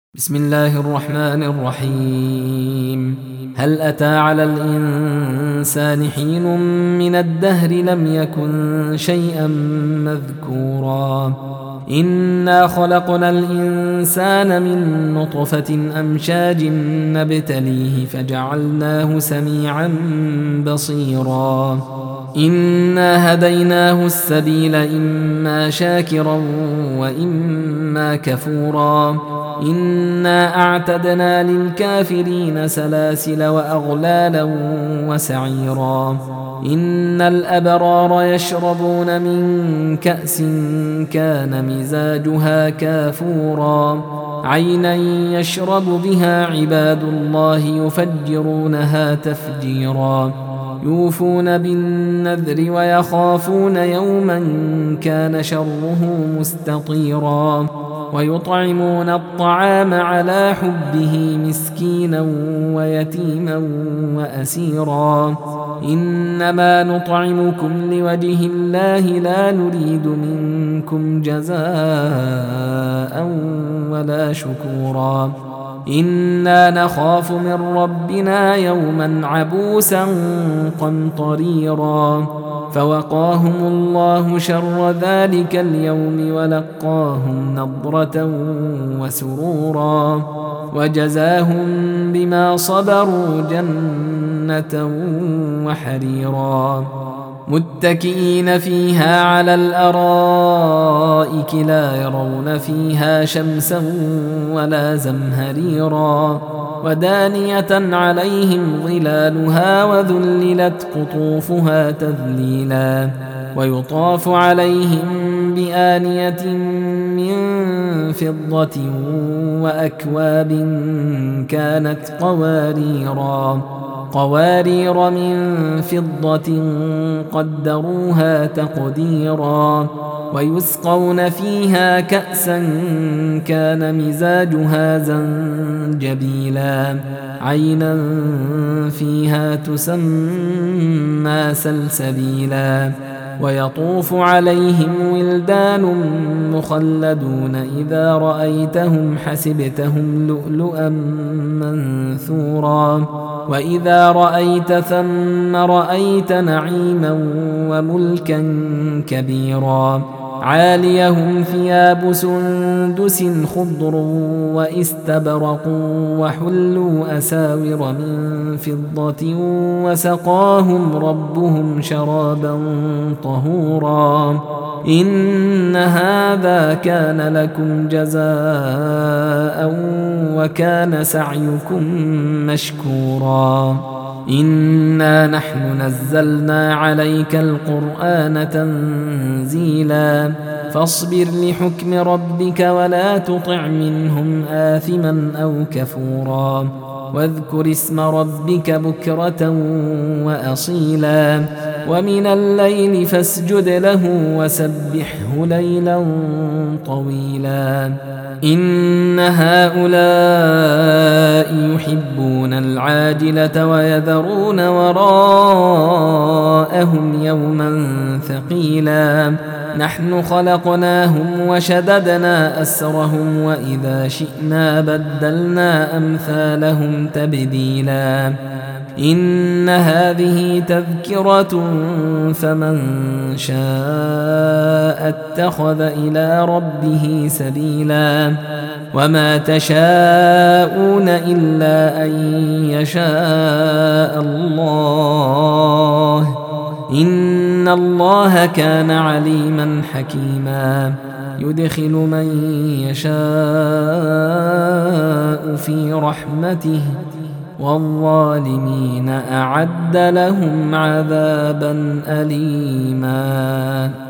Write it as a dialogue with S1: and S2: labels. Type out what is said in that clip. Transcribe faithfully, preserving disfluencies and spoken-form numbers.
S1: بسم الله الرحمن الرحيم. هل أتى على الإنسان حين من الدهر لم يكن شيئا مذكورا إنا خلقنا الإنسان من نطفة أمشاج نبتليه فجعلناه سميعا بصيرا إنا هديناه السبيل إما شاكرا وإما كفورا إنا أعتدنا للكافرين سلاسل وأغلالا وسعيرا إن الأبرار يشربون من كأس كان مزاجها كافورا عينا يشرب بها عباد الله يفجرونها تفجيرا يوفون بالنذر ويخافون يوما كان شره مستطيرا ويطعمون الطعام على حبه مسكينا ويتيما وأسيرا إنما نطعمكم لوجه الله لا نريد منكم جزاء ولا شكورا إنا نخاف من ربنا يوما عبوسا قمطريرا فوقاهم الله شر ذلك اليوم ولقاهم نضرة وسرورا وجزاهم بما صبروا جنة وحريرا متكئين فيها على الأرائك لا يرون فيها شمسا ولا زمهريرا ودانية عليهم ظلالها وذللت قطوفها تذليلا ويطاف عليهم بآنية من فضة وأكواب كانت قواريرا قوارير من فضة قدروها تقديرا ويسقون فيها كأسا كان مزاجها زنجبيلا عينا فيها تسمى سلسبيلا ويطوف عليهم ولدان مخلدون إذا رأيتهم حسبتهم لؤلؤا منثورا وإذا رأيت ثم رأيت نعيما وملكا كبيرا عاليهم ثياب سندس خضر واستبرق وحلوا أساور من فضة وسقاهم ربهم شرابا طهورا إن هذا كان لكم جزاء وكان سعيكم مشكورا إنا نحن نزلنا عليك القرآن تنزيلا فاصبر لحكم ربك ولا تطع منهم آثما أو كفورا واذكر اسم ربك بكرة وأصيلا ومن الليل فاسجد له وسبحه ليلا طويلا إن هؤلاء يحبون العاجلة ويذرون وراءهم يوما ثقيلا نحن خلقناهم وشددنا أسرهم وإذا شئنا بدلنا أمثالهم تبديلا إن هذه تذكرة فمن شاء اتخذ إلى ربه سبيلا وما تشاءون إلا أن يشاء الله إن الله كان عليما حكيما يدخل من يشاء في رحمته والظالمين أعد لهم عذابا أليما.